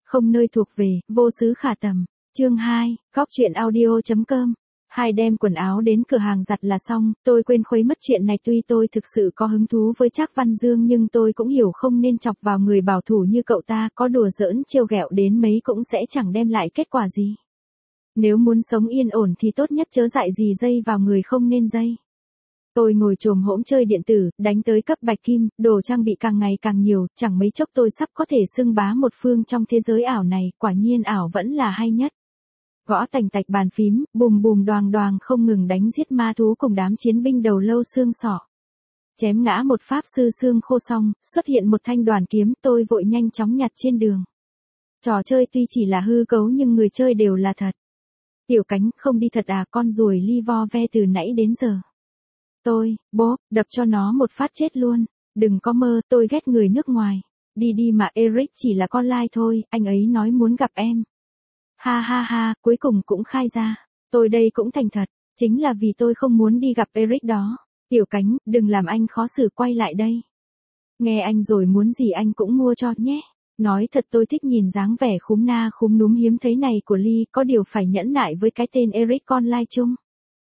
Không nơi thuộc về, vô xứ khả tầm. Chương 2, góc truyện audio.com. Hai đem quần áo đến cửa hàng giặt là xong, tôi quên khuấy mất chuyện này. Tuy tôi thực sự có hứng thú với Trác Văn Dương nhưng tôi cũng hiểu không nên chọc vào người bảo thủ như cậu ta, có đùa giỡn trêu ghẹo đến mấy cũng sẽ chẳng đem lại kết quả gì. Nếu muốn sống yên ổn thì tốt nhất chớ dại gì dây vào người không nên dây. Tôi ngồi chồm hỗn chơi điện tử, đánh tới cấp bạch kim, đồ trang bị càng ngày càng nhiều, chẳng mấy chốc tôi sắp có thể xưng bá một phương trong thế giới ảo này, quả nhiên ảo vẫn là hay nhất. Gõ tành tạch bàn phím, bùm bùm đoàng đoàng không ngừng đánh giết ma thú cùng đám chiến binh đầu lâu xương sọ. Chém ngã một pháp sư xương khô xong, xuất hiện một thanh đoàn kiếm, tôi vội nhanh chóng nhặt trên đường. Trò chơi tuy chỉ là hư cấu nhưng người chơi đều là thật. Tiểu Cánh, không đi thật à, con ruồi li vo ve từ nãy đến giờ. Bốp, đập cho nó một phát chết luôn. Đừng có mơ, tôi ghét người nước ngoài. Đi đi mà, Eric chỉ là con lai thôi, anh ấy nói muốn gặp em. Ha ha ha, cuối cùng cũng khai ra. Tôi đây cũng thành thật, chính là vì tôi không muốn đi gặp Eric đó. Tiểu Cánh, đừng làm anh khó xử, quay lại đây. Nghe anh rồi, muốn gì anh cũng mua cho nhé. Nói thật tôi thích nhìn dáng vẻ khúm na khúm núm hiếm thấy này của Ly, có điều phải nhẫn nại với cái tên Eric con lai chung.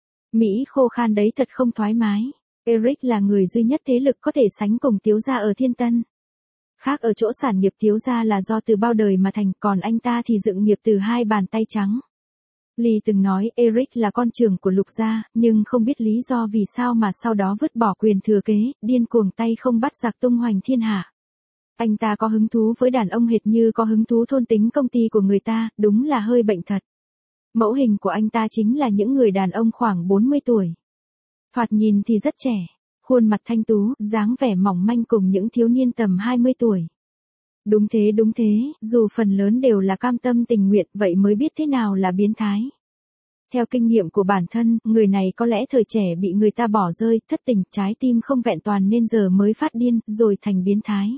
Mỹ khô khan đấy, thật không thoải mái. Eric là người duy nhất thế lực có thể sánh cùng Tiếu gia ở Thiên Tân. Khác ở chỗ sản nghiệp Tiếu gia là do từ bao đời mà thành, còn anh ta thì dựng nghiệp từ hai bàn tay trắng. Ly từng nói Eric là con trưởng của Lục gia, nhưng không biết lý do vì sao mà sau đó vứt bỏ quyền thừa kế, điên cuồng tay không bắt giặc tung hoành thiên hạ. Anh ta có hứng thú với đàn ông hệt như có hứng thú thôn tính công ty của người ta, đúng là hơi bệnh thật. Mẫu hình của anh ta chính là những người đàn ông khoảng 40 tuổi. Thoạt nhìn thì rất trẻ, khuôn mặt thanh tú, dáng vẻ mỏng manh cùng những thiếu niên tầm 20 tuổi. Đúng thế, dù phần lớn đều là cam tâm tình nguyện, vậy mới biết thế nào là biến thái. Theo kinh nghiệm của bản thân, người này có lẽ thời trẻ bị người ta bỏ rơi, thất tình, trái tim không vẹn toàn nên giờ mới phát điên, rồi thành biến thái.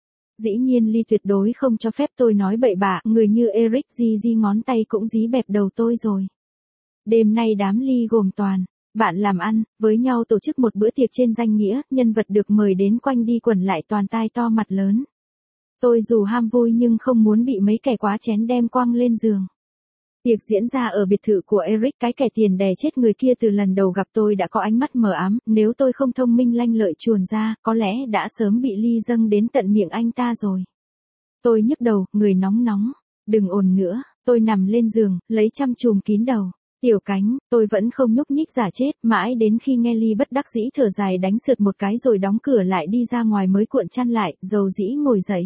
Dĩ nhiên Ly tuyệt đối không cho phép tôi nói bậy bạ, người như Eric di ngón tay cũng dí bẹp đầu tôi rồi. Đêm nay đám Ly gồm toàn bạn làm ăn, với nhau tổ chức một bữa tiệc trên danh nghĩa, nhân vật được mời đến quanh đi quẩn lại toàn tai to mặt lớn. Tôi dù ham vui nhưng không muốn bị mấy kẻ quá chén đem quăng lên giường. Tiệc diễn ra ở biệt thự của Eric, cái kẻ tiền đè chết người kia từ lần đầu gặp tôi đã có ánh mắt mờ ám, nếu tôi không thông minh lanh lợi chuồn ra, có lẽ đã sớm bị Ly dâng đến tận miệng anh ta rồi. Tôi nhức đầu, người nóng nóng, đừng ồn nữa, tôi nằm lên giường, lấy chăn trùm kín đầu. Tiểu Cánh, tôi vẫn không nhúc nhích giả chết, mãi đến khi nghe Ly bất đắc dĩ thở dài đánh sượt một cái rồi đóng cửa lại đi ra ngoài mới cuộn chăn lại, dầu dĩ ngồi dậy.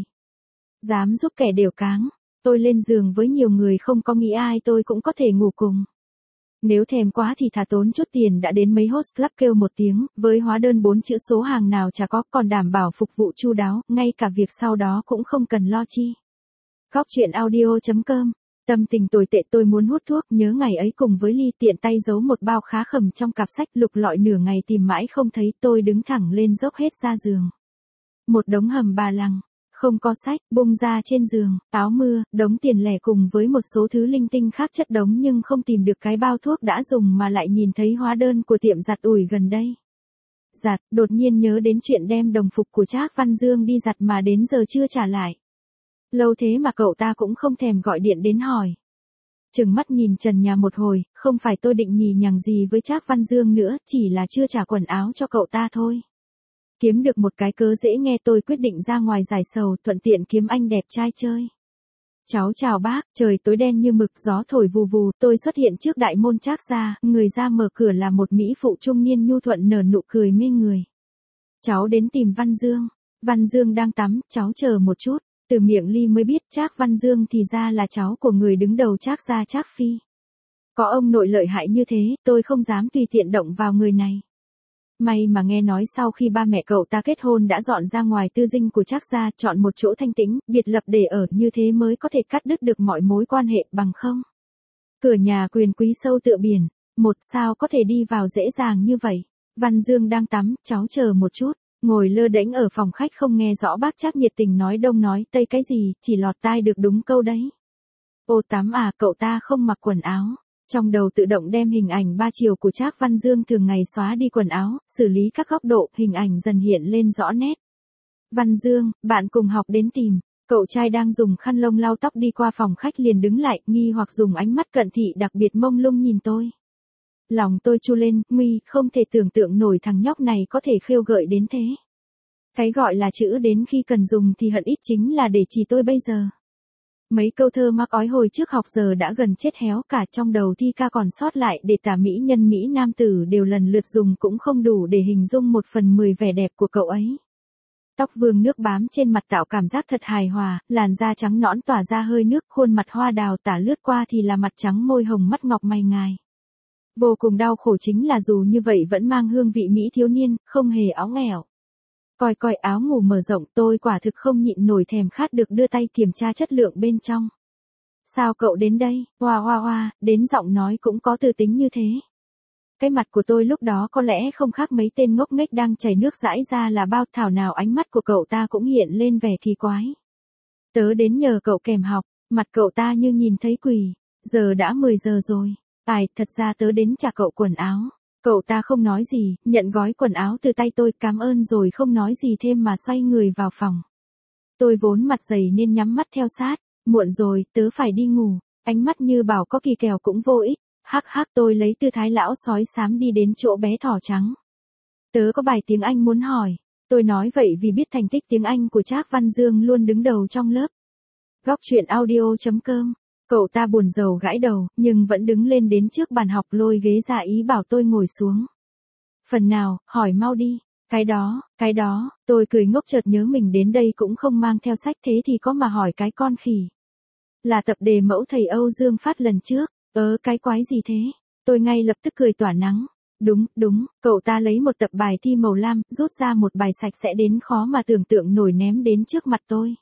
Dám giúp kẻ đều cáng. Tôi lên giường với nhiều người không có nghĩ ai tôi cũng có thể ngủ cùng. Nếu thèm quá thì thà tốn chút tiền đã đến mấy host club kêu một tiếng, với hóa đơn 4 chữ số hàng nào chả có, còn đảm bảo phục vụ chu đáo, ngay cả việc sau đó cũng không cần lo chi. Góc truyện audio.com. Tâm tình tồi tệ, tôi muốn hút thuốc, nhớ ngày ấy cùng với Ly, tiện tay giấu một bao khá khẩm trong cặp sách, lục lọi nửa ngày tìm mãi không thấy, tôi đứng thẳng lên dốc hết ra giường. Một đống hầm bà lằng. Không có sách, bung ra trên giường, áo mưa, đống tiền lẻ cùng với một số thứ linh tinh khác chất đống nhưng không tìm được cái bao thuốc đã dùng mà lại nhìn thấy hóa đơn của tiệm giặt ủi gần đây. Giặt, đột nhiên nhớ đến chuyện đem đồng phục của Trác Văn Dương đi giặt mà đến giờ chưa trả lại. Lâu thế mà cậu ta cũng không thèm gọi điện đến hỏi. Trừng mắt nhìn trần nhà một hồi, không phải tôi định nhì nhằng gì với Trác Văn Dương nữa, chỉ là chưa trả quần áo cho cậu ta thôi. Kiếm được một cái cớ dễ nghe, tôi quyết định ra ngoài giải sầu, thuận tiện kiếm anh đẹp trai chơi. Cháu chào bác, trời tối đen như mực, gió thổi vù vù, tôi xuất hiện trước đại môn Trác gia, người ra mở cửa là một mỹ phụ trung niên nhu thuận nở nụ cười mê người. Cháu đến tìm Văn Dương. Văn Dương đang tắm, cháu chờ một chút. Từ miệng Ly mới biết Trác Văn Dương thì ra là cháu của người đứng đầu Trác gia Trác Phi. Có ông nội lợi hại như thế, tôi không dám tùy tiện động vào người này. May mà nghe nói sau khi ba mẹ cậu ta kết hôn đã dọn ra ngoài tư dinh của Trác gia, chọn một chỗ thanh tĩnh, biệt lập để ở, như thế mới có thể cắt đứt được mọi mối quan hệ, bằng không. Cửa nhà quyền quý sâu tựa biển, một sao có thể đi vào dễ dàng như vậy. Văn Dương đang tắm, cháu chờ một chút, ngồi lơ đễnh ở phòng khách không nghe rõ bác Trác nhiệt tình nói đông nói tây cái gì, chỉ lọt tai được đúng câu đấy. Ô tắm à, cậu ta không mặc quần áo. Trong đầu tự động đem hình ảnh 3 chiều của Trác Văn Dương thường ngày xóa đi quần áo, xử lý các góc độ, hình ảnh dần hiện lên rõ nét. Văn Dương, bạn cùng học đến tìm. Cậu trai đang dùng khăn lông lau tóc đi qua phòng khách liền đứng lại, nghi hoặc dùng ánh mắt cận thị đặc biệt mông lung nhìn tôi. Lòng tôi chu lên, nguy, không thể tưởng tượng nổi thằng nhóc này có thể khêu gợi đến thế. Cái gọi là chữ đến khi cần dùng thì hận ít chính là để chỉ tôi bây giờ. Mấy câu thơ mắc ói hồi trước học giờ đã gần chết héo cả, trong đầu thi ca còn sót lại để tả mỹ nhân Mỹ nam tử đều lần lượt dùng cũng không đủ để hình dung 1/10 vẻ đẹp của cậu ấy. Tóc vương nước bám trên mặt tạo cảm giác thật hài hòa, làn da trắng nõn tỏa ra hơi nước, khuôn mặt hoa đào tả lướt qua thì là mặt trắng môi hồng mắt ngọc mày ngài. Vô cùng đau khổ chính là dù như vậy vẫn mang hương vị Mỹ thiếu niên, không hề óng ẻo. Coi coi áo ngủ mở rộng, tôi quả thực không nhịn nổi thèm khát được đưa tay kiểm tra chất lượng bên trong. Sao cậu đến đây, hoa hoa hoa, đến giọng nói cũng có tư tính như thế. Cái mặt của tôi lúc đó có lẽ không khác mấy tên ngốc nghếch đang chảy nước dãi ra là bao, thảo nào ánh mắt của cậu ta cũng hiện lên vẻ kỳ quái. Tớ đến nhờ cậu kèm học, mặt cậu ta như nhìn thấy quỷ, giờ đã 10 giờ rồi, thật ra tớ đến trả cậu quần áo. Cậu ta không nói gì, nhận gói quần áo từ tay tôi, cảm ơn rồi không nói gì thêm mà xoay người vào phòng. Tôi vốn mặt dày nên nhắm mắt theo sát, muộn rồi, tớ phải đi ngủ, ánh mắt như bảo có kỳ kèo cũng vô ích, hắc hắc tôi lấy tư thái lão sói xám đi đến chỗ bé thỏ trắng. Tớ có bài tiếng Anh muốn hỏi, tôi nói vậy vì biết thành tích tiếng Anh của Trác Văn Dương luôn đứng đầu trong lớp. Góc truyện audio.com. Cậu ta buồn rầu gãi đầu, nhưng vẫn đứng lên đến trước bàn học lôi ghế ra ý bảo tôi ngồi xuống. Phần nào, hỏi mau đi. Cái đó, tôi cười ngốc chợt nhớ mình đến đây cũng không mang theo sách thế thì có mà hỏi cái con khỉ. Là tập đề mẫu thầy Âu Dương phát lần trước, cái quái gì thế? Tôi ngay lập tức cười tỏa nắng. Đúng, cậu ta lấy một tập bài thi màu lam, rút ra một bài sạch sẽ đến khó mà tưởng tượng nổi ném đến trước mặt tôi.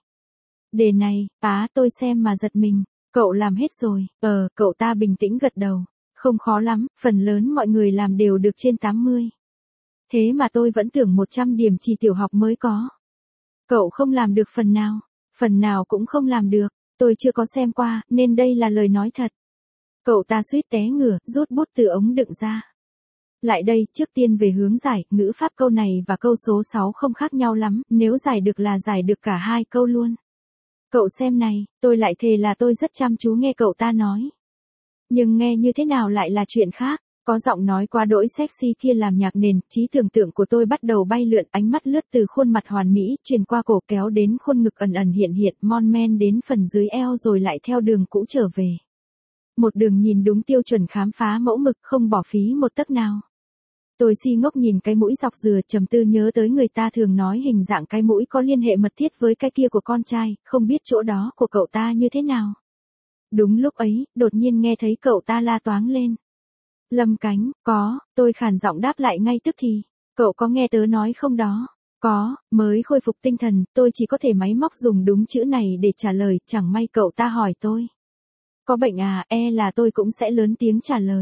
Đề này, tôi xem mà giật mình. Cậu làm hết rồi, cậu ta bình tĩnh gật đầu. Không khó lắm, phần lớn mọi người làm đều được trên 80. Thế mà tôi vẫn tưởng 100 điểm chỉ tiểu học mới có. Cậu không làm được phần nào cũng không làm được, tôi chưa có xem qua, nên đây là lời nói thật. Cậu ta suýt té ngửa, rút bút từ ống đựng ra. Lại đây, trước tiên về hướng giải, ngữ pháp câu này và câu số 6 không khác nhau lắm, nếu giải được là giải được cả hai câu luôn. Cậu xem này, tôi lại thề là tôi rất chăm chú nghe cậu ta nói. Nhưng nghe như thế nào lại là chuyện khác, có giọng nói quá đỗi sexy kia làm nhạc nền, trí tưởng tượng của tôi bắt đầu bay lượn, ánh mắt lướt từ khuôn mặt hoàn mỹ, truyền qua cổ kéo đến khuôn ngực ẩn ẩn hiện hiện, mon men đến phần dưới eo rồi lại theo đường cũ trở về. Một đường nhìn đúng tiêu chuẩn khám phá mẫu mực, không bỏ phí một tấc nào. Tôi si ngốc nhìn cái mũi dọc dừa, trầm tư nhớ tới người ta thường nói hình dạng cái mũi có liên hệ mật thiết với cái kia của con trai, không biết chỗ đó của cậu ta như thế nào. Đúng lúc ấy, đột nhiên nghe thấy cậu ta la toáng lên. Lâm Cánh, có, tôi khàn giọng đáp lại ngay tức thì. Cậu có nghe tớ nói không đó? Có, mới khôi phục tinh thần, tôi chỉ có thể máy móc dùng đúng chữ này để trả lời, chẳng may cậu ta hỏi tôi. Có bệnh à, là tôi cũng sẽ lớn tiếng trả lời.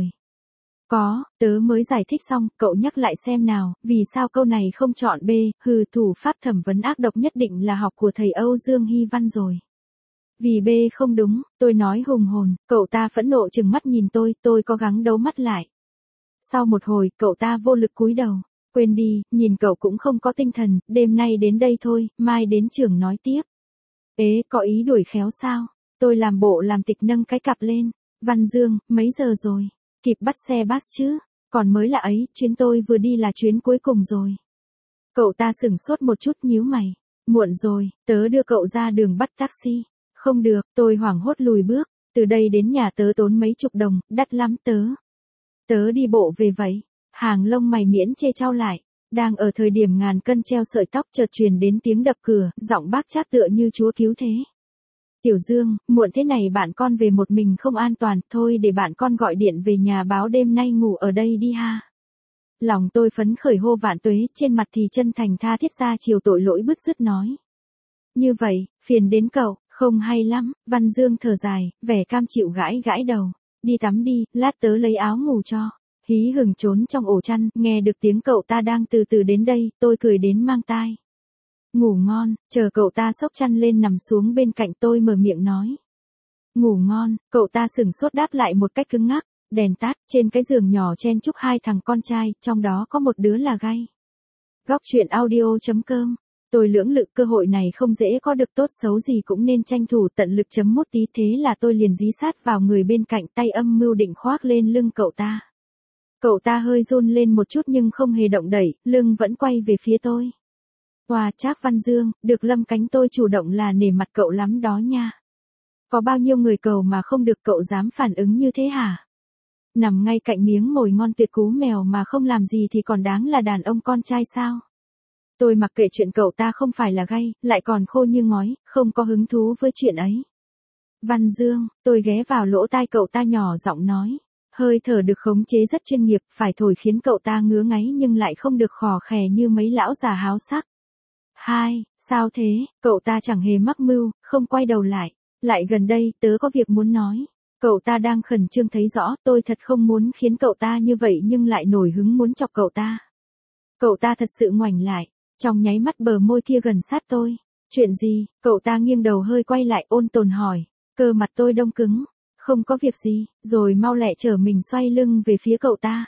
Có, tớ mới giải thích xong, cậu nhắc lại xem nào, vì sao câu này không chọn B, thủ pháp thẩm vấn ác độc nhất định là học của thầy Âu Dương Hy Văn rồi. Vì B không đúng, tôi nói hùng hồn, cậu ta phẫn nộ trừng mắt nhìn tôi có gắng đấu mắt lại. Sau một hồi, cậu ta vô lực cúi đầu, quên đi, nhìn cậu cũng không có tinh thần, đêm nay đến đây thôi, mai đến trường nói tiếp. Có ý đuổi khéo sao? Tôi làm bộ làm tịch nâng cái cặp lên. Văn Dương, mấy giờ rồi? Kịp bắt xe bus chứ? Còn mới là ấy, chuyến tôi vừa đi là chuyến cuối cùng rồi. Cậu ta sửng sốt một chút nhíu mày. Muộn rồi, tớ đưa cậu ra đường bắt taxi. Không được, tôi hoảng hốt lùi bước. Từ đây đến nhà tớ tốn mấy chục đồng, đắt lắm tớ. Tớ đi bộ về vậy. Hàng lông mày miễn chê trao lại. Đang ở thời điểm ngàn cân treo sợi tóc chợt truyền đến tiếng đập cửa, giọng bác Trác tựa như chúa cứu thế. Tiểu Dương, muộn thế này bạn con về một mình không an toàn, thôi để bạn con gọi điện về nhà báo đêm nay ngủ ở đây đi ha. Lòng tôi phấn khởi hô vạn tuế, trên mặt thì chân thành tha thiết ra chiều tội lỗi bứt rứt nói. Như vậy, phiền đến cậu, không hay lắm, Văn Dương thở dài, vẻ cam chịu gãi đầu. Đi tắm đi, lát tớ lấy áo ngủ cho. Hí hửng trốn trong ổ chăn, nghe được tiếng cậu ta đang từ từ đến đây, tôi cười đến mang tai. Ngủ ngon, chờ cậu ta xốc chăn lên nằm xuống bên cạnh tôi mở miệng nói. Ngủ ngon, cậu ta sửng sốt đáp lại một cách cứng ngắc, đèn tắt, trên cái giường nhỏ chen chúc hai thằng con trai, trong đó có một đứa là Gay. Góc truyện audio.com Tôi lưỡng lự cơ hội này không dễ có được, tốt xấu gì cũng nên tranh thủ tận lực chấm mút tí, thế là tôi liền dí sát vào người bên cạnh, tay âm mưu định khoác lên lưng cậu ta. Cậu ta hơi run lên một chút nhưng không hề động đẩy, lưng vẫn quay về phía tôi. Wow, Trác Văn Dương, được Lâm Cánh tôi chủ động là nể mặt cậu lắm đó nha. Có bao nhiêu người cầu mà không được cậu dám phản ứng như thế hả? Nằm ngay cạnh miếng mồi ngon tuyệt cú mèo mà không làm gì thì còn đáng là đàn ông con trai sao? Tôi mặc kệ chuyện cậu ta không phải là gay, lại còn khô như ngói, không có hứng thú với chuyện ấy. Văn Dương, tôi ghé vào lỗ tai cậu ta nhỏ giọng nói. Hơi thở được khống chế rất chuyên nghiệp, phải thổi khiến cậu ta ngứa ngáy nhưng lại không được khò khè như mấy lão già háo sắc. Sao thế, cậu ta chẳng hề mắc mưu, không quay đầu lại. Lại gần đây, tớ có việc muốn nói. Cậu ta đang khẩn trương thấy rõ, tôi thật không muốn khiến cậu ta như vậy nhưng lại nổi hứng muốn chọc cậu ta. Cậu ta thật sự ngoảnh lại, trong nháy mắt bờ môi kia gần sát tôi. Chuyện gì, cậu ta nghiêng đầu hơi quay lại ôn tồn hỏi. Cơ mặt tôi đông cứng. Không có việc gì, rồi mau lẹ trở mình xoay lưng về phía cậu ta.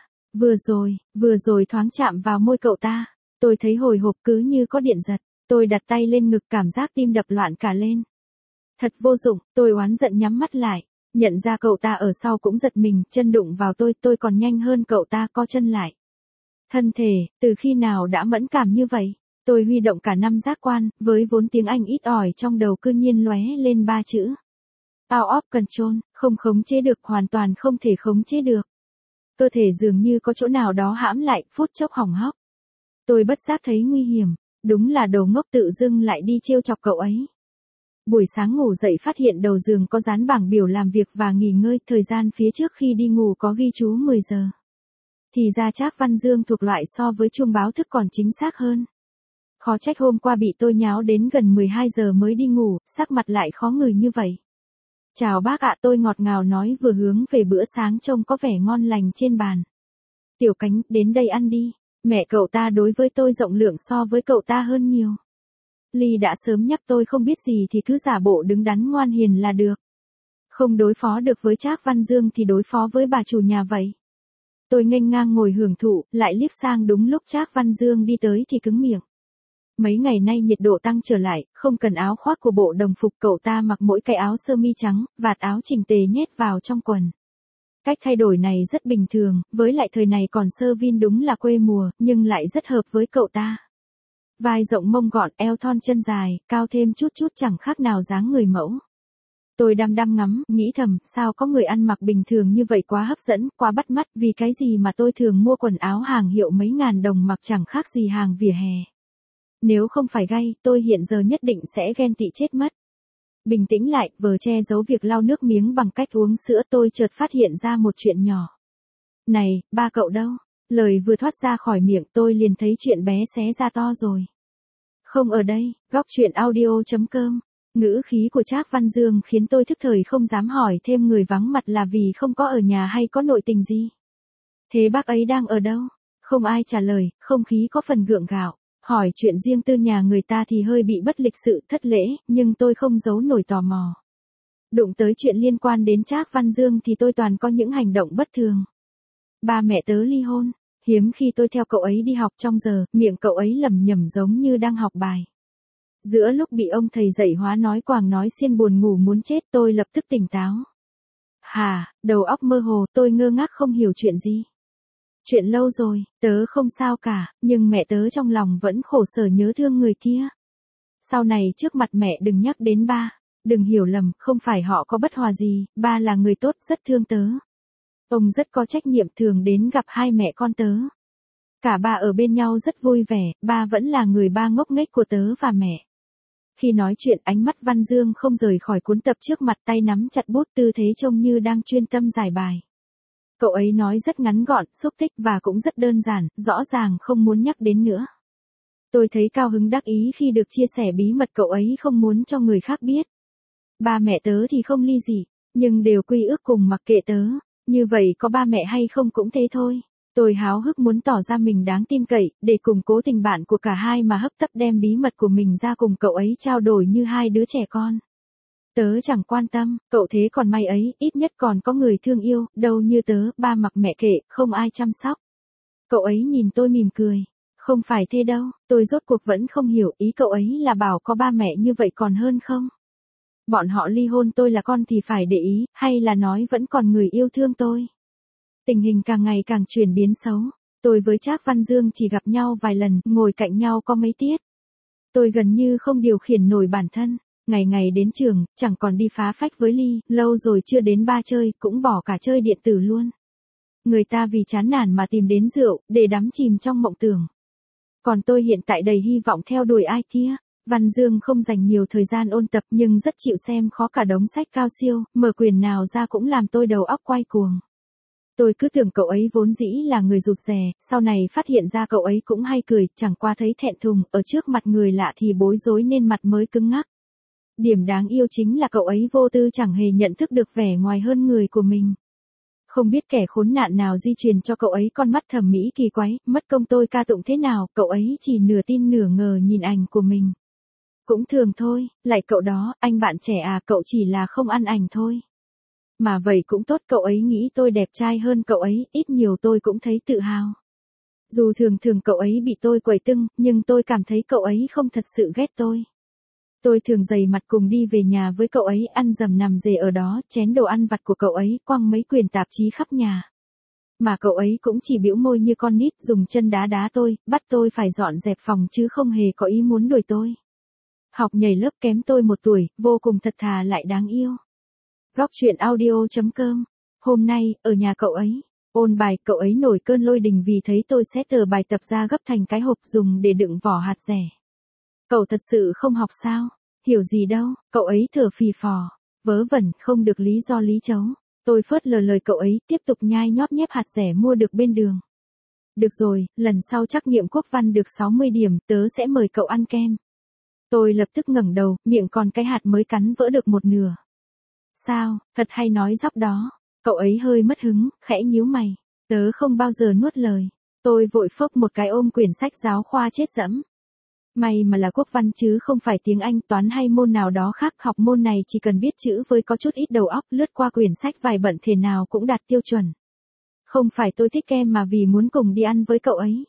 Vừa rồi thoáng chạm vào môi cậu ta. Tôi thấy hồi hộp cứ như có điện giật. Tôi đặt tay lên ngực, cảm giác tim đập loạn cả lên. Thật vô dụng, tôi oán giận nhắm mắt lại. Nhận ra cậu ta ở sau cũng giật mình, chân đụng vào tôi còn nhanh hơn cậu ta, co chân lại. Thân thể, từ khi nào đã mẫn cảm như vậy? Tôi huy động cả năm giác quan, với vốn tiếng Anh ít ỏi trong đầu cứ nhiên lóe lên 3 chữ. Out of control, không khống chế được, hoàn toàn không thể khống chế được. Cơ thể dường như có chỗ nào đó hãm lại, phút chốc hỏng hóc. Tôi bất giác thấy nguy hiểm, đúng là đồ ngốc tự dưng lại đi trêu chọc cậu ấy. Buổi sáng ngủ dậy phát hiện đầu giường có dán bảng biểu làm việc và nghỉ ngơi, thời gian phía trước khi đi ngủ có ghi chú 10 giờ. Thì ra Trác Văn Dương thuộc loại so với chuông báo thức còn chính xác hơn. Khó trách hôm qua bị tôi nháo đến gần 12 giờ mới đi ngủ, sắc mặt lại khó ngửi như vậy. Chào bác ạ, tôi ngọt ngào nói vừa hướng về bữa sáng trông có vẻ ngon lành trên bàn. Tiểu Cánh, đến đây ăn đi. Mẹ cậu ta đối với tôi rộng lượng so với cậu ta hơn nhiều. Ly đã sớm nhắc tôi không biết gì thì cứ giả bộ đứng đắn ngoan hiền là được. Không đối phó được với Trác Văn Dương thì đối phó với bà chủ nhà vậy. Tôi nghênh ngang ngồi hưởng thụ, lại liếc sang đúng lúc Trác Văn Dương đi tới thì cứng miệng. Mấy ngày nay nhiệt độ tăng trở lại, không cần áo khoác của bộ đồng phục, cậu ta mặc mỗi cái áo sơ mi trắng, vạt áo chỉnh tề nhét vào trong quần. Cách thay đổi này rất bình thường, với lại thời này còn sơ vin đúng là quê mùa, nhưng lại rất hợp với cậu ta. Vai rộng mông gọn, eo thon chân dài, cao thêm chút chút chẳng khác nào dáng người mẫu. Tôi đăm đăm ngắm, nghĩ thầm, sao có người ăn mặc bình thường như vậy, quá hấp dẫn, quá bắt mắt, vì cái gì mà tôi thường mua quần áo hàng hiệu mấy ngàn đồng mặc chẳng khác gì hàng vỉa hè. Nếu không phải gay, tôi hiện giờ nhất định sẽ ghen tị chết mất. Bình tĩnh lại, vờ che giấu việc lau nước miếng bằng cách uống sữa, tôi chợt phát hiện ra một chuyện nhỏ. Này, ba cậu đâu? Lời vừa thoát ra khỏi miệng tôi liền thấy chuyện bé xé ra to rồi. Không ở đây, góc chuyện audio.com. Ngữ khí của Trác Văn Dương khiến tôi thức thời không dám hỏi thêm người vắng mặt là vì không có ở nhà hay có nội tình gì. Thế bác ấy đang ở đâu? Không ai trả lời, không khí có phần gượng gạo. Hỏi chuyện riêng tư nhà người ta thì hơi bị bất lịch sự, thất lễ, nhưng tôi không giấu nổi tò mò. Đụng tới chuyện liên quan đến Trác Văn Dương thì tôi toàn có những hành động bất thường. Ba mẹ tớ ly hôn, hiếm khi tôi theo cậu ấy đi học trong giờ, miệng cậu ấy lẩm nhẩm giống như đang học bài. Giữa lúc bị ông thầy dạy hóa nói quàng nói xiên buồn ngủ muốn chết, tôi lập tức tỉnh táo. Đầu óc mơ hồ, tôi ngơ ngác không hiểu chuyện gì. Chuyện lâu rồi, tớ không sao cả, nhưng mẹ tớ trong lòng vẫn khổ sở nhớ thương người kia. Sau này trước mặt mẹ đừng nhắc đến ba, đừng hiểu lầm, không phải họ có bất hòa gì, ba là người tốt, rất thương tớ. Ông rất có trách nhiệm, thường đến gặp hai mẹ con tớ. Cả ba ở bên nhau rất vui vẻ, ba vẫn là người ba ngốc nghếch của tớ và mẹ. Khi nói chuyện ánh mắt Văn Dương không rời khỏi cuốn tập trước mặt, tay nắm chặt bút, tư thế trông như đang chuyên tâm giải bài. Cậu ấy nói rất ngắn gọn, xúc tích và cũng rất đơn giản, rõ ràng không muốn nhắc đến nữa. Tôi thấy cao hứng đắc ý khi được chia sẻ bí mật cậu ấy không muốn cho người khác biết. Ba mẹ tớ thì không ly dị, nhưng đều quy ước cùng mặc kệ tớ, như vậy có ba mẹ hay không cũng thế thôi. Tôi háo hức muốn tỏ ra mình đáng tin cậy, để củng cố tình bạn của cả hai mà hấp tấp đem bí mật của mình ra cùng cậu ấy trao đổi như hai đứa trẻ con. Tớ chẳng quan tâm, cậu thế còn may ấy, ít nhất còn có người thương yêu, đâu như tớ, ba mặc mẹ kệ, không ai chăm sóc. Cậu ấy nhìn tôi mỉm cười. Không phải thế đâu, tôi rốt cuộc vẫn không hiểu ý cậu ấy là bảo có ba mẹ như vậy còn hơn không? Bọn họ ly hôn tôi là con thì phải để ý, hay là nói vẫn còn người yêu thương tôi? Tình hình càng ngày càng chuyển biến xấu. Tôi với Trác Văn Dương chỉ gặp nhau vài lần, ngồi cạnh nhau có mấy tiết. Tôi gần như không điều khiển nổi bản thân. Ngày ngày đến trường, chẳng còn đi phá phách với Ly, lâu rồi chưa đến ba chơi, cũng bỏ cả chơi điện tử luôn. Người ta vì chán nản mà tìm đến rượu, để đắm chìm trong mộng tưởng. Còn tôi hiện tại đầy hy vọng theo đuổi ai kia. Văn Dương không dành nhiều thời gian ôn tập nhưng rất chịu xem khó cả đống sách cao siêu, mở quyển nào ra cũng làm tôi đầu óc quay cuồng. Tôi cứ tưởng cậu ấy vốn dĩ là người rụt rè, sau này phát hiện ra cậu ấy cũng hay cười, chẳng qua thấy thẹn thùng, ở trước mặt người lạ thì bối rối nên mặt mới cứng ngắc. Điểm đáng yêu chính là cậu ấy vô tư chẳng hề nhận thức được vẻ ngoài hơn người của mình. Không biết kẻ khốn nạn nào di truyền cho cậu ấy con mắt thẩm mỹ kỳ quái, mất công tôi ca tụng thế nào, cậu ấy chỉ nửa tin nửa ngờ nhìn ảnh của mình. Cũng thường thôi, lại cậu đó, anh bạn trẻ à, cậu chỉ là không ăn ảnh thôi. Mà vậy cũng tốt, cậu ấy nghĩ tôi đẹp trai hơn cậu ấy, ít nhiều tôi cũng thấy tự hào. Dù thường thường cậu ấy bị tôi quẩy tưng, nhưng tôi cảm thấy cậu ấy không thật sự ghét tôi. Tôi thường dày mặt cùng đi về nhà với cậu ấy, ăn dầm nằm dề ở đó, chén đồ ăn vặt của cậu ấy, quăng mấy quyển tạp chí khắp nhà. Mà cậu ấy cũng chỉ bĩu môi như con nít, dùng chân đá đá tôi, bắt tôi phải dọn dẹp phòng chứ không hề có ý muốn đuổi tôi. Học nhảy lớp kém tôi 1 tuổi, vô cùng thật thà lại đáng yêu. Góc truyện audio.com. Hôm nay, ở nhà cậu ấy, ôn bài, cậu ấy nổi cơn lôi đình vì thấy tôi xé tờ bài tập ra gấp thành cái hộp dùng để đựng vỏ hạt dẻ. Cậu thật sự không học sao? Hiểu gì đâu, cậu ấy thở phì phò. Vớ vẩn, không được lý do lý chấu. Tôi phớt lờ lời cậu ấy, tiếp tục nhai nhóp nhép hạt dẻ mua được bên đường. Được rồi, lần sau trắc nghiệm quốc văn được 60 điểm, tớ sẽ mời cậu ăn kem. Tôi lập tức ngẩng đầu, miệng còn cái hạt mới cắn vỡ được một nửa. Sao, thật hay nói dóc đó. Cậu ấy hơi mất hứng, khẽ nhíu mày. Tớ không bao giờ nuốt lời. Tôi vội phốc một cái ôm quyển sách giáo khoa chết dẫm. May mà là quốc văn chứ không phải tiếng Anh, toán hay môn nào đó khác, học môn này chỉ cần biết chữ với có chút ít đầu óc, lướt qua quyển sách vài bận thể nào cũng đạt tiêu chuẩn. Không phải tôi thích kem mà vì muốn cùng đi ăn với cậu ấy.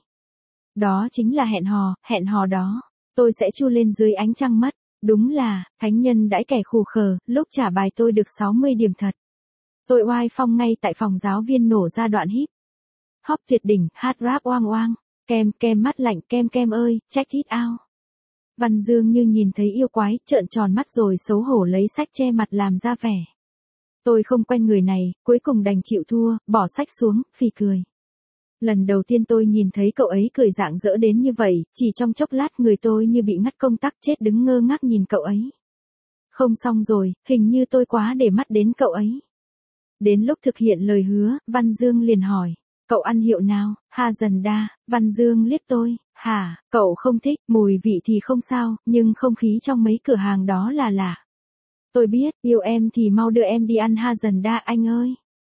Đó chính là hẹn hò đó. Tôi sẽ chu lên dưới ánh trăng mất. Đúng là, thánh nhân đãi kẻ khù khờ, lúc trả bài tôi được 60 điểm thật. Tôi oai phong ngay tại phòng giáo viên nổ ra đoạn hip hop tuyệt đỉnh, hát rap oang oang. Kem mắt lạnh, kem ơi, check it out. Văn Dương như nhìn thấy yêu quái, trợn tròn mắt rồi xấu hổ lấy sách che mặt làm ra vẻ. Tôi không quen người này, cuối cùng đành chịu thua, bỏ sách xuống, phì cười. Lần đầu tiên tôi nhìn thấy cậu ấy cười rạng rỡ đến như vậy, chỉ trong chốc lát người tôi như bị ngắt công tắc, chết đứng ngơ ngác nhìn cậu ấy. Không xong rồi, hình như tôi quá để mắt đến cậu ấy. Đến lúc thực hiện lời hứa, Văn Dương liền hỏi, cậu ăn hiệu nào? Hazanda. Văn Dương liếc tôi, hả, cậu không thích, mùi vị thì không sao, nhưng không khí trong mấy cửa hàng đó là lạ. Tôi biết, yêu em thì mau đưa em đi ăn Hazanda anh ơi.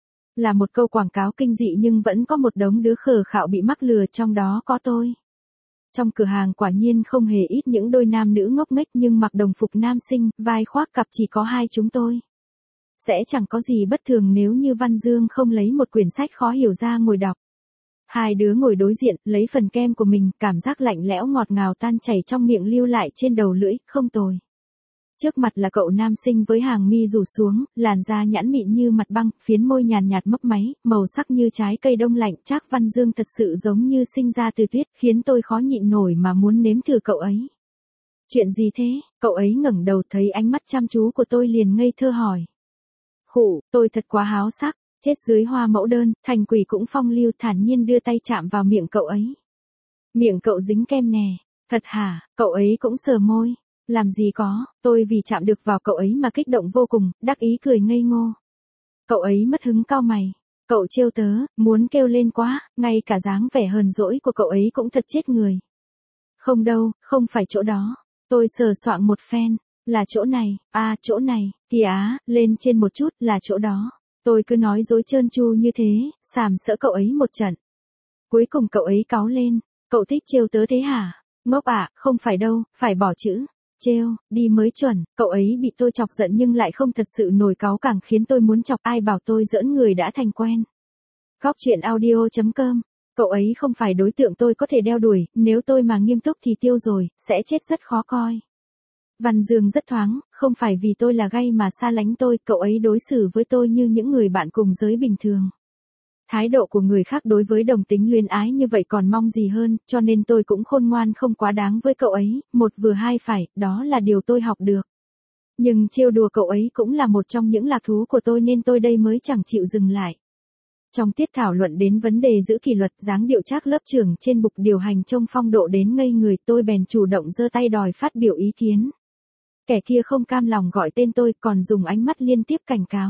Là một câu quảng cáo kinh dị nhưng vẫn có một đống đứa khờ khạo bị mắc lừa, trong đó có tôi. Trong cửa hàng quả nhiên không hề ít những đôi nam nữ ngốc nghếch nhưng mặc đồng phục nam sinh, vai khoác cặp, chỉ có hai chúng tôi. Sẽ chẳng có gì bất thường nếu như Văn Dương không lấy một quyển sách khó hiểu ra ngồi đọc. Hai đứa ngồi đối diện, lấy phần kem của mình, cảm giác lạnh lẽo ngọt ngào tan chảy trong miệng lưu lại trên đầu lưỡi, không tồi. Trước mặt là cậu nam sinh với hàng mi rủ xuống, làn da nhẵn mịn như mặt băng, phiến môi nhàn nhạt mấp máy, màu sắc như trái cây đông lạnh. Trác Văn Dương thật sự giống như sinh ra từ tuyết, khiến tôi khó nhịn nổi mà muốn nếm thử cậu ấy. Chuyện gì thế? Cậu ấy ngẩng đầu thấy ánh mắt chăm chú của tôi liền ngây thơ hỏi. Khụ, tôi thật quá háo sắc, chết dưới hoa mẫu đơn, thành quỷ cũng phong lưu, thản nhiên đưa tay chạm vào miệng cậu ấy. Miệng cậu dính kem nè, thật hả? Cậu ấy cũng sờ môi. Làm gì có, tôi vì chạm được vào cậu ấy mà kích động vô cùng, đắc ý cười ngây ngô. Cậu ấy mất hứng cau mày. Cậu trêu tớ, muốn kêu lên quá, ngay cả dáng vẻ hờn dỗi của cậu ấy cũng thật chết người. Không đâu, không phải chỗ đó. Tôi sờ soạng một phen. Là chỗ này, à chỗ này, kìa á, lên trên một chút, là chỗ đó. Tôi cứ nói dối trơn tru như thế, sàm sỡ cậu ấy một trận. Cuối cùng cậu ấy cáu lên. Cậu thích trêu tớ thế hả? Ngốc ạ, không phải đâu, phải bỏ chữ trêu đi mới chuẩn. Cậu ấy bị tôi chọc giận nhưng lại không thật sự nổi cáu, càng khiến tôi muốn chọc. Ai bảo tôi giỡn người đã thành quen. Góc truyện audio.com Cậu ấy không phải đối tượng tôi có thể đeo đuổi, nếu tôi mà nghiêm túc thì tiêu rồi, sẽ chết rất khó coi. Văn Dương rất thoáng, không phải vì tôi là gay mà xa lánh tôi, cậu ấy đối xử với tôi như những người bạn cùng giới bình thường. Thái độ của người khác đối với đồng tính luyến ái như vậy còn mong gì hơn, cho nên tôi cũng khôn ngoan không quá đáng với cậu ấy, một vừa hai phải, đó là điều tôi học được. Nhưng trêu đùa cậu ấy cũng là một trong những lạc thú của tôi nên tôi đây mới chẳng chịu dừng lại. Trong tiết thảo luận đến vấn đề giữ kỷ luật, dáng điệu Trác lớp trưởng trên bục điều hành trông phong độ đến ngây người, tôi bèn chủ động giơ tay đòi phát biểu ý kiến. Kẻ kia không cam lòng gọi tên tôi, còn dùng ánh mắt liên tiếp cảnh cáo.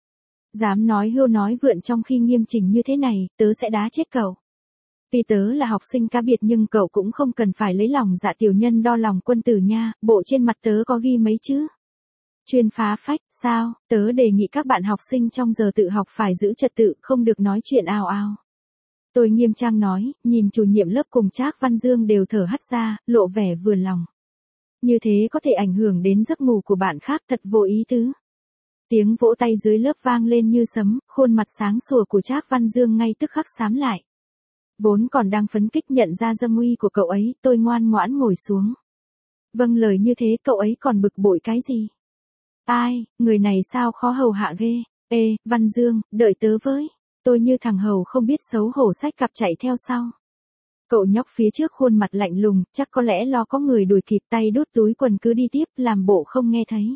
Dám nói hưu nói vượn trong khi nghiêm chỉnh như thế này, tớ sẽ đá chết cậu. Vì tớ là học sinh cá biệt nhưng cậu cũng không cần phải lấy lòng dạ tiểu nhân đo lòng quân tử nha, bộ trên mặt tớ có ghi mấy chứ. Chuyên phá phách, sao, tớ đề nghị các bạn học sinh trong giờ tự học phải giữ trật tự, không được nói chuyện ào ào. Tôi nghiêm trang nói, nhìn chủ nhiệm lớp cùng Trác Văn Dương đều thở hắt ra, lộ vẻ vừa lòng. Như thế có thể ảnh hưởng đến giấc ngủ của bạn khác, thật vô ý tứ. Tiếng vỗ tay dưới lớp vang lên như sấm, khuôn mặt sáng sủa của Trác Văn Dương ngay tức khắc xám lại. Vốn còn đang phấn kích nhận ra dâm uy của cậu ấy, tôi ngoan ngoãn ngồi xuống. Vâng lời như thế cậu ấy còn bực bội cái gì? Ai, người này sao khó hầu hạ ghê. Ê, Văn Dương, đợi tớ với. Tôi như thằng hầu không biết xấu hổ xách cặp chạy theo sau. Cậu nhóc phía trước khuôn mặt lạnh lùng, chắc có lẽ lo có người đuổi kịp, tay đút túi quần cứ đi tiếp, làm bộ không nghe thấy.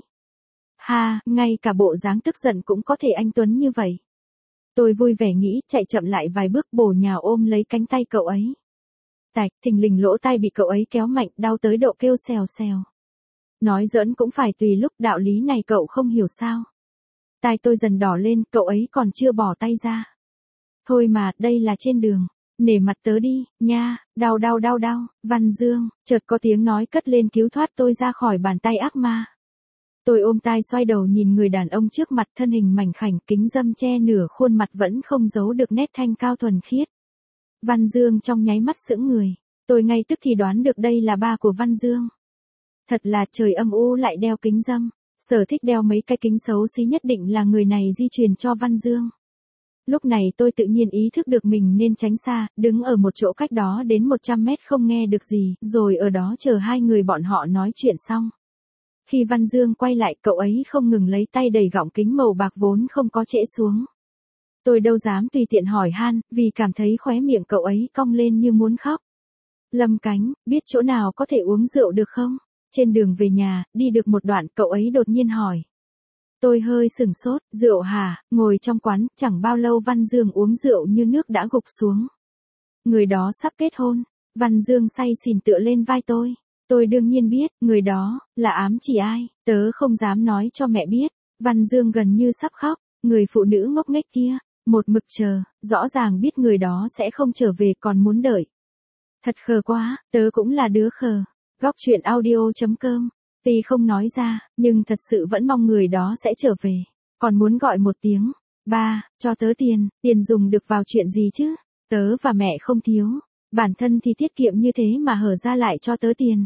Ha, ngay cả bộ dáng tức giận cũng có thể anh tuấn như vậy. Tôi vui vẻ nghĩ, chạy chậm lại vài bước bổ nhào ôm lấy cánh tay cậu ấy. Tạch, thình lình lỗ tai bị cậu ấy kéo mạnh, đau tới độ kêu xèo xèo. Nói giỡn cũng phải tùy lúc, đạo lý này cậu không hiểu sao. Tai tôi dần đỏ lên, cậu ấy còn chưa bỏ tay ra. Thôi mà, đây là trên đường. Nể mặt tớ đi, nha, đau đau đau đau, Văn Dương, chợt có tiếng nói cất lên cứu thoát tôi ra khỏi bàn tay ác ma. Tôi ôm tai xoay đầu nhìn người đàn ông trước mặt, thân hình mảnh khảnh, kính râm che nửa khuôn mặt vẫn không giấu được nét thanh cao thuần khiết. Văn Dương trong nháy mắt sững người, tôi ngay tức thì đoán được đây là ba của Văn Dương. Thật là trời âm u lại đeo kính râm, sở thích đeo mấy cái kính xấu xí nhất định là người này di truyền cho Văn Dương. Lúc này tôi tự nhiên ý thức được mình nên tránh xa, đứng ở một chỗ cách đó đến 100 mét không nghe được gì, rồi ở đó chờ hai người bọn họ nói chuyện xong. Khi Văn Dương quay lại, cậu ấy không ngừng lấy tay đẩy gọng kính màu bạc vốn không có trễ xuống. Tôi đâu dám tùy tiện hỏi han, vì cảm thấy khóe miệng cậu ấy cong lên như muốn khóc. Lâm Cánh, biết chỗ nào có thể uống rượu được không? Trên đường về nhà, đi được một đoạn, cậu ấy đột nhiên hỏi. Tôi hơi sửng sốt, rượu hả? Ngồi trong quán, chẳng bao lâu Văn Dương uống rượu như nước đã gục xuống. Người đó sắp kết hôn. Văn Dương say xỉn tựa lên vai tôi. Tôi đương nhiên biết, người đó, là ám chỉ ai, tớ không dám nói cho mẹ biết. Văn Dương gần như sắp khóc, người phụ nữ ngốc nghếch kia, một mực chờ, rõ ràng biết người đó sẽ không trở về còn muốn đợi. Thật khờ quá, tớ cũng là đứa khờ. Góc chuyện audio.com. Tuy không nói ra, nhưng thật sự vẫn mong người đó sẽ trở về. Còn muốn gọi một tiếng. Ba, cho tớ tiền, tiền dùng được vào chuyện gì chứ? Tớ và mẹ không thiếu. Bản thân thì tiết kiệm như thế mà hở ra lại cho tớ tiền.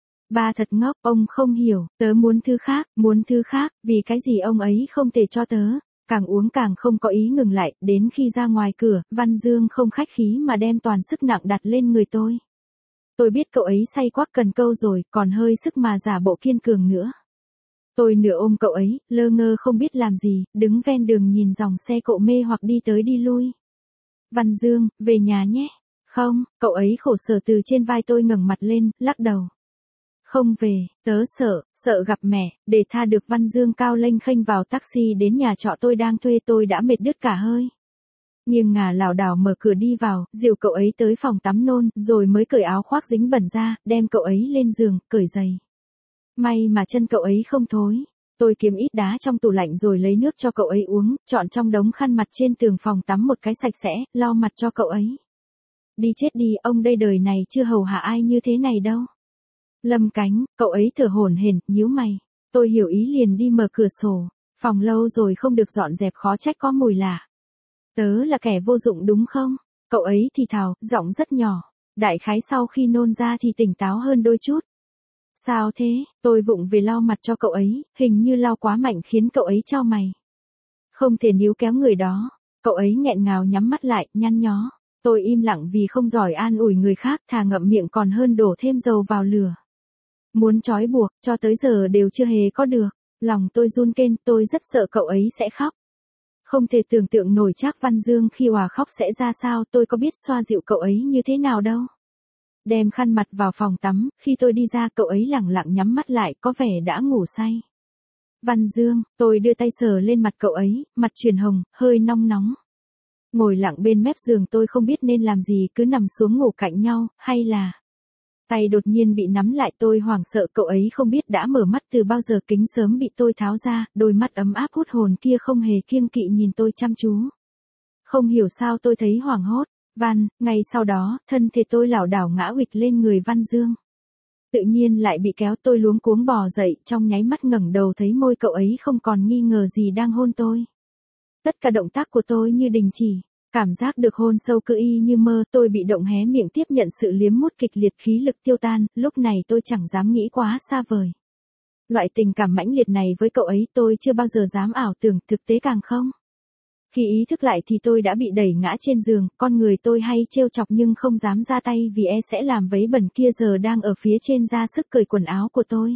Ba thật ngốc, ông không hiểu, tớ muốn thứ khác, vì cái gì ông ấy không thể cho tớ. Càng uống càng không có ý ngừng lại, đến khi ra ngoài cửa, Văn Dương không khách khí mà đem toàn sức nặng đặt lên người tôi. Tôi biết cậu ấy say quá cần câu rồi, còn hơi sức mà giả bộ kiên cường nữa. Tôi nửa ôm cậu ấy, lơ ngơ không biết làm gì, đứng ven đường nhìn dòng xe cộ mê hoặc đi tới đi lui. Văn Dương, về nhà nhé. Không, cậu ấy khổ sở từ trên vai tôi ngẩng mặt lên, lắc đầu. Không về, tớ sợ gặp mẹ, để tha được Văn Dương cao lênh khênh vào taxi đến nhà trọ tôi đang thuê, tôi đã mệt đứt cả hơi. Nhưng ngả lảo đảo mở cửa đi vào, dìu cậu ấy tới phòng tắm nôn, rồi mới cởi áo khoác dính bẩn ra, đem cậu ấy lên giường, cởi giày. May mà chân cậu ấy không thối. Tôi kiếm ít đá trong tủ lạnh rồi lấy nước cho cậu ấy uống, chọn trong đống khăn mặt trên tường phòng tắm một cái sạch sẽ, lau mặt cho cậu ấy. Đi chết đi, ông đây đời này chưa hầu hạ ai như thế này đâu. Lâm Cánh, cậu ấy thở hổn hển, nhíu mày. Tôi hiểu ý liền đi mở cửa sổ. Phòng lâu rồi không được dọn dẹp khó trách có mùi lạ. Tớ là kẻ vô dụng đúng không? Cậu ấy thì thào, giọng rất nhỏ. Đại khái sau khi nôn ra thì tỉnh táo hơn đôi chút. Sao thế? Tôi vụng về lau mặt cho cậu ấy, hình như lau quá mạnh khiến cậu ấy chau mày. Không thể níu kéo người đó. Cậu ấy nghẹn ngào nhắm mắt lại, nhăn nhó. Tôi im lặng vì không giỏi an ủi người khác, thà ngậm miệng còn hơn đổ thêm dầu vào lửa. Muốn trói buộc, cho tới giờ đều chưa hề có được. Lòng tôi run rên, tôi rất sợ cậu ấy sẽ khóc. Không thể tưởng tượng nổi Trác Văn Dương khi òa khóc sẽ ra sao, tôi có biết xoa dịu cậu ấy như thế nào đâu. Đem khăn mặt vào phòng tắm, khi tôi đi ra cậu ấy lẳng lặng nhắm mắt lại, có vẻ đã ngủ say. Văn Dương, tôi đưa tay sờ lên mặt cậu ấy, mặt chuyển hồng, hơi nóng nóng. Ngồi lặng bên mép giường tôi không biết nên làm gì, cứ nằm xuống ngủ cạnh nhau, hay là... Tay đột nhiên bị nắm lại, tôi hoảng sợ cậu ấy không biết đã mở mắt từ bao giờ, kính sớm bị tôi tháo ra, đôi mắt ấm áp hút hồn kia không hề kiêng kỵ nhìn tôi chăm chú. Không hiểu sao tôi thấy hoảng hốt. Ngay sau đó, thân thể tôi lảo đảo ngã huỵch lên người Văn Dương. Tự nhiên lại bị kéo, tôi luống cuống bò dậy, trong nháy mắt ngẩng đầu thấy môi cậu ấy không còn nghi ngờ gì đang hôn tôi. Tất cả động tác của tôi như đình chỉ, cảm giác được hôn sâu cứ y như mơ, tôi bị động hé miệng tiếp nhận sự liếm mút kịch liệt, khí lực tiêu tan, lúc này tôi chẳng dám nghĩ quá xa vời. Loại tình cảm mãnh liệt này với cậu ấy tôi chưa bao giờ dám ảo tưởng, thực tế càng không. Khi ý thức lại thì tôi đã bị đẩy ngã trên giường, con người tôi hay trêu chọc nhưng không dám ra tay vì e sẽ làm vấy bẩn kia giờ đang ở phía trên ra sức cởi quần áo của tôi.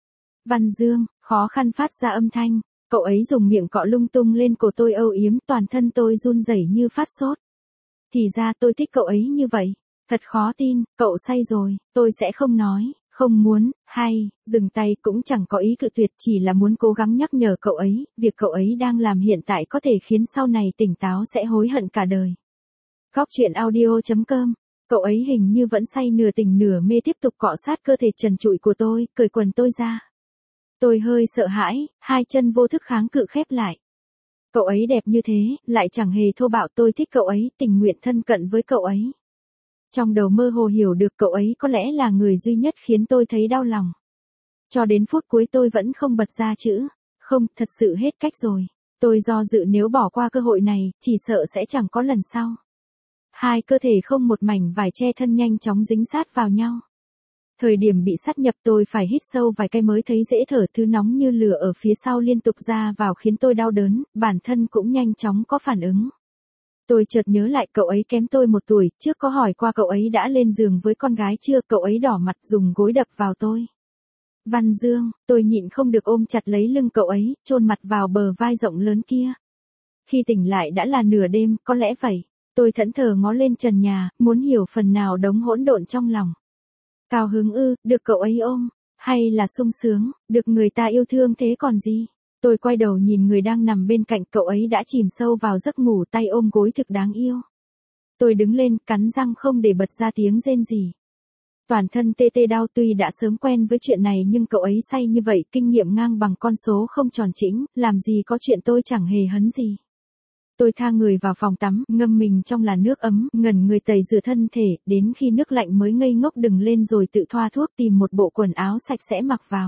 Văn Dương, khó khăn phát ra âm thanh, cậu ấy dùng miệng cọ lung tung lên cổ tôi âu yếm, toàn thân tôi run rẩy như phát sốt. Thì ra tôi thích cậu ấy như vậy, thật khó tin, cậu say rồi, tôi sẽ không nói. Không muốn, hay, dừng tay cũng chẳng có ý cự tuyệt, chỉ là muốn cố gắng nhắc nhở cậu ấy, việc cậu ấy đang làm hiện tại có thể khiến sau này tỉnh táo sẽ hối hận cả đời. Góc truyện audio.com. Cậu ấy hình như vẫn say nửa tỉnh nửa mê tiếp tục cọ sát cơ thể trần trụi của tôi, cởi quần tôi ra. Tôi hơi sợ hãi, hai chân vô thức kháng cự khép lại. Cậu ấy đẹp như thế, lại chẳng hề thô bạo, tôi thích cậu ấy, tình nguyện thân cận với cậu ấy. Trong đầu mơ hồ hiểu được cậu ấy có lẽ là người duy nhất khiến tôi thấy đau lòng. Cho đến phút cuối tôi vẫn không bật ra chữ. Không, thật sự hết cách rồi. Tôi do dự nếu bỏ qua cơ hội này, chỉ sợ sẽ chẳng có lần sau. Hai cơ thể không một mảnh vải che thân nhanh chóng dính sát vào nhau. Thời điểm bị sát nhập tôi phải hít sâu vài cái mới thấy dễ thở, thứ nóng như lửa ở phía sau liên tục ra vào khiến tôi đau đớn, bản thân cũng nhanh chóng có phản ứng. Tôi chợt nhớ lại cậu ấy kém tôi 1 tuổi, trước có hỏi qua cậu ấy đã lên giường với con gái chưa, cậu ấy đỏ mặt dùng gối đập vào tôi. Văn Dương, tôi nhịn không được ôm chặt lấy lưng cậu ấy, chôn mặt vào bờ vai rộng lớn kia. Khi tỉnh lại đã là nửa đêm, có lẽ vậy. Tôi thẫn thờ ngó lên trần nhà, muốn hiểu phần nào đống hỗn độn trong lòng. Cao hứng ư, được cậu ấy ôm, hay là sung sướng, được người ta yêu thương thế còn gì. Tôi quay đầu nhìn người đang nằm bên cạnh, cậu ấy đã chìm sâu vào giấc ngủ, tay ôm gối thực đáng yêu. Tôi đứng lên, cắn răng không để bật ra tiếng rên gì. Toàn thân tê tê đau, tuy đã sớm quen với chuyện này nhưng cậu ấy say như vậy, kinh nghiệm ngang bằng con số không tròn chỉnh, làm gì có chuyện tôi chẳng hề hấn gì. Tôi tha người vào phòng tắm, ngâm mình trong làn nước ấm, ngẩn người tẩy rửa thân thể, đến khi nước lạnh mới ngây ngốc đừng lên rồi tự thoa thuốc tìm một bộ quần áo sạch sẽ mặc vào.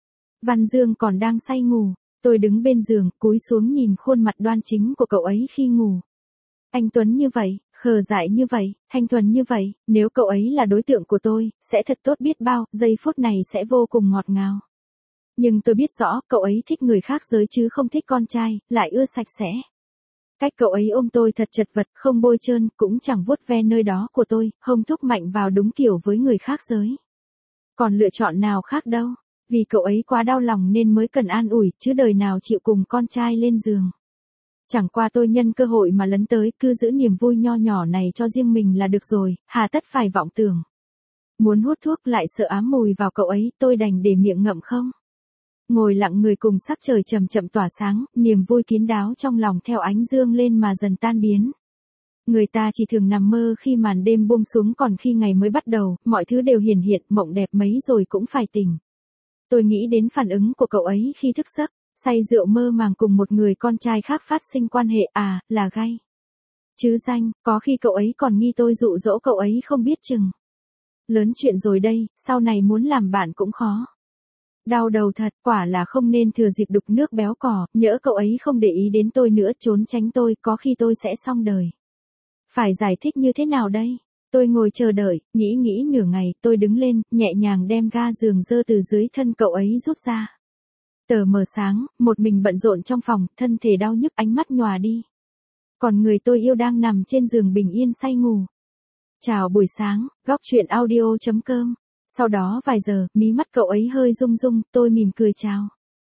Văn Dương còn đang say ngủ. Tôi đứng bên giường, cúi xuống nhìn khuôn mặt đoan chính của cậu ấy khi ngủ. Anh tuấn như vậy, khờ dại như vậy, thanh thuần như vậy, nếu cậu ấy là đối tượng của tôi, sẽ thật tốt biết bao, giây phút này sẽ vô cùng ngọt ngào. Nhưng tôi biết rõ, cậu ấy thích người khác giới chứ không thích con trai, lại ưa sạch sẽ. Cách cậu ấy ôm tôi thật chật vật, không bôi trơn, cũng chẳng vuốt ve nơi đó của tôi, hông thúc mạnh vào đúng kiểu với người khác giới. Còn lựa chọn nào khác đâu. Vì cậu ấy quá đau lòng nên mới cần an ủi, chứ đời nào chịu cùng con trai lên giường. Chẳng qua tôi nhân cơ hội mà lấn tới, cứ giữ niềm vui nho nhỏ này cho riêng mình là được rồi, hà tất phải vọng tưởng. Muốn hút thuốc lại sợ ám mùi vào cậu ấy, tôi đành để miệng ngậm không. Ngồi lặng người cùng sắc trời chậm chậm tỏa sáng, niềm vui kín đáo trong lòng theo ánh dương lên mà dần tan biến. Người ta chỉ thường nằm mơ khi màn đêm buông xuống, còn khi ngày mới bắt đầu, mọi thứ đều hiển hiện, mộng đẹp mấy rồi cũng phải tỉnh. Tôi nghĩ đến phản ứng của cậu ấy khi thức giấc, say rượu mơ màng cùng một người con trai khác phát sinh quan hệ, là gay. Chứ danh, có khi cậu ấy còn nghi tôi dụ dỗ cậu ấy không biết chừng. Lớn chuyện rồi đây, sau này muốn làm bạn cũng khó. Đau đầu thật, quả là không nên thừa dịp đục nước béo cò, nhỡ cậu ấy không để ý đến tôi nữa, trốn tránh tôi, có khi tôi sẽ xong đời. Phải giải thích như thế nào đây? Tôi ngồi chờ đợi, nghĩ nửa ngày, tôi đứng lên, nhẹ nhàng đem ga giường dơ từ dưới thân cậu ấy rút ra. Tờ mờ sáng, một mình bận rộn trong phòng, thân thể đau nhức, ánh mắt nhòa đi. Còn người tôi yêu đang nằm trên giường bình yên say ngủ. Chào buổi sáng, góc chuyện audio.com. Sau đó vài giờ, mí mắt cậu ấy hơi rung rung, tôi mỉm cười chào.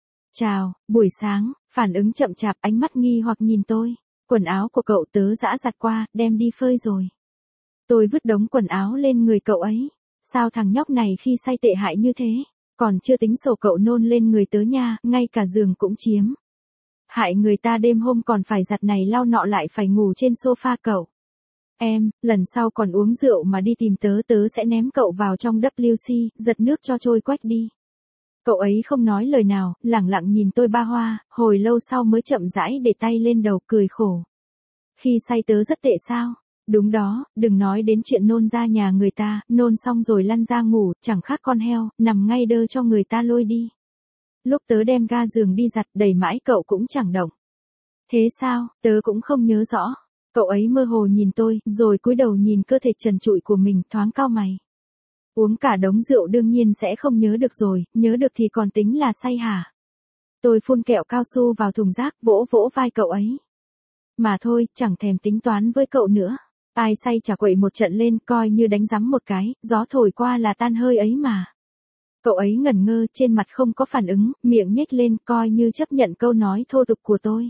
Chào, buổi sáng, phản ứng chậm chạp, ánh mắt nghi hoặc nhìn tôi. Quần áo của cậu tớ giã giặt qua, đem đi phơi rồi. Tôi vứt đống quần áo lên người cậu ấy. Sao thằng nhóc này khi say tệ hại như thế? Còn chưa tính sổ cậu nôn lên người tớ nha, ngay cả giường cũng chiếm. Hại người ta đêm hôm còn phải giặt này lau nọ lại phải ngủ trên sofa cậu. Em, lần sau còn uống rượu mà đi tìm tớ sẽ ném cậu vào trong WC, giật nước cho trôi quách đi. Cậu ấy không nói lời nào, lẳng lặng nhìn tôi ba hoa, hồi lâu sau mới chậm rãi để tay lên đầu cười khổ. Khi say tớ rất tệ sao? Đúng đó, đừng nói đến chuyện nôn ra nhà người ta, nôn xong rồi lăn ra ngủ, chẳng khác con heo, nằm ngay đơ cho người ta lôi đi. Lúc tớ đem ga giường đi giặt đẩy mãi cậu cũng chẳng động. Thế sao, tớ cũng không nhớ rõ. Cậu ấy mơ hồ nhìn tôi, rồi cúi đầu nhìn cơ thể trần trụi của mình, thoáng cau mày. Uống cả đống rượu đương nhiên sẽ không nhớ được rồi, nhớ được thì còn tính là say hả? Tôi phun kẹo cao su vào thùng rác, vỗ vỗ vai cậu ấy. Mà thôi, chẳng thèm tính toán với cậu nữa. Ai say chả quậy một trận lên, coi như đánh rắm một cái, gió thổi qua là tan hơi ấy mà. Cậu ấy ngẩn ngơ, trên mặt không có phản ứng, miệng nhếch lên, coi như chấp nhận câu nói thô tục của tôi.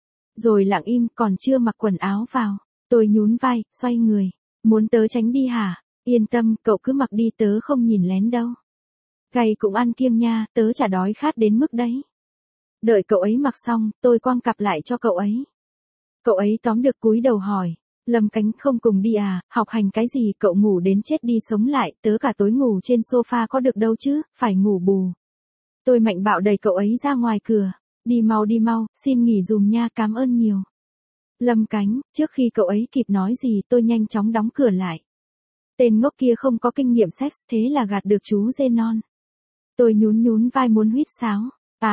Rồi lặng im, còn chưa mặc quần áo vào. Tôi nhún vai, xoay người. Muốn tớ tránh đi hả? Yên tâm, cậu cứ mặc đi, tớ không nhìn lén đâu. Gầy cũng ăn kiêng nha, tớ chả đói khát đến mức đấy. Đợi cậu ấy mặc xong, tôi quăng cặp lại cho cậu ấy. Cậu ấy tóm được cúi đầu hỏi. Lâm Cánh không cùng đi à, học hành cái gì, cậu ngủ đến chết đi sống lại, tớ cả tối ngủ trên sofa có được đâu chứ, phải ngủ bù. Tôi mạnh bạo đẩy cậu ấy ra ngoài cửa. Đi mau, xin nghỉ dùm nha, cảm ơn nhiều. Lâm Cánh, trước khi cậu ấy kịp nói gì tôi nhanh chóng đóng cửa lại. Tên ngốc kia không có kinh nghiệm sex, thế là gạt được chú dê non. Tôi nhún vai muốn huýt sáo.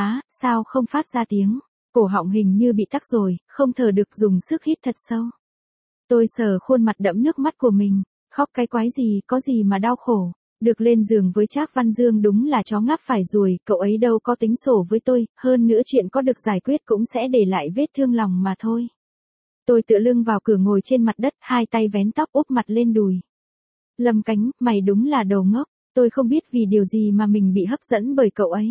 Sao không phát ra tiếng? Cổ họng hình như bị tắc rồi, không thở được, dùng sức hít thật sâu. Tôi sờ khuôn mặt đẫm nước mắt của mình, khóc cái quái gì, có gì mà đau khổ. Được lên giường với Trác Văn Dương đúng là chó ngáp phải ruồi, cậu ấy đâu có tính sổ với tôi, hơn nữa chuyện có được giải quyết cũng sẽ để lại vết thương lòng mà thôi. Tôi tựa lưng vào cửa ngồi trên mặt đất, hai tay vén tóc úp mặt lên đùi. Lâm Cánh, mày đúng là đầu ngốc, tôi không biết vì điều gì mà mình bị hấp dẫn bởi cậu ấy.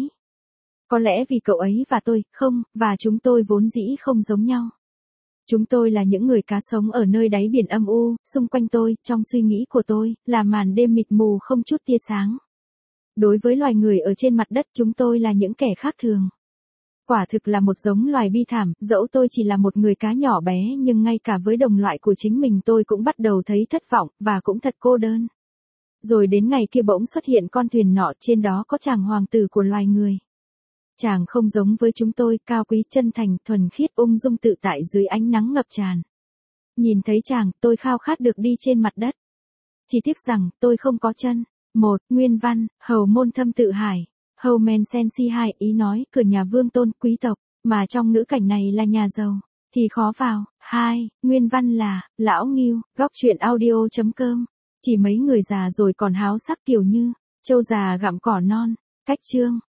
Có lẽ vì cậu ấy và tôi, không, và chúng tôi vốn dĩ không giống nhau. Chúng tôi là những người cá sống ở nơi đáy biển âm u, xung quanh tôi, trong suy nghĩ của tôi, là màn đêm mịt mù không chút tia sáng. Đối với loài người ở trên mặt đất chúng tôi là những kẻ khác thường. Quả thực là một giống loài bi thảm, dẫu tôi chỉ là một người cá nhỏ bé nhưng ngay cả với đồng loại của chính mình tôi cũng bắt đầu thấy thất vọng, và cũng thật cô đơn. Rồi đến ngày kia bỗng xuất hiện con thuyền nọ, trên đó có chàng hoàng tử của loài người. Chàng không giống với chúng tôi, cao quý chân thành, thuần khiết, ung dung tự tại dưới ánh nắng ngập tràn. Nhìn thấy chàng, tôi khao khát được đi trên mặt đất. Chỉ tiếc rằng, tôi không có chân. 1. Nguyên văn, hầu môn thâm tự hải. Hầu men sen si hai, ý nói, cửa nhà vương tôn, quý tộc, mà trong ngữ cảnh này là nhà giàu, thì khó vào. 2. Nguyên văn là, lão Ngưu, góc chuyện audio.com. Chỉ mấy người già rồi còn háo sắc kiểu như, trâu già gặm cỏ non. Cách chương.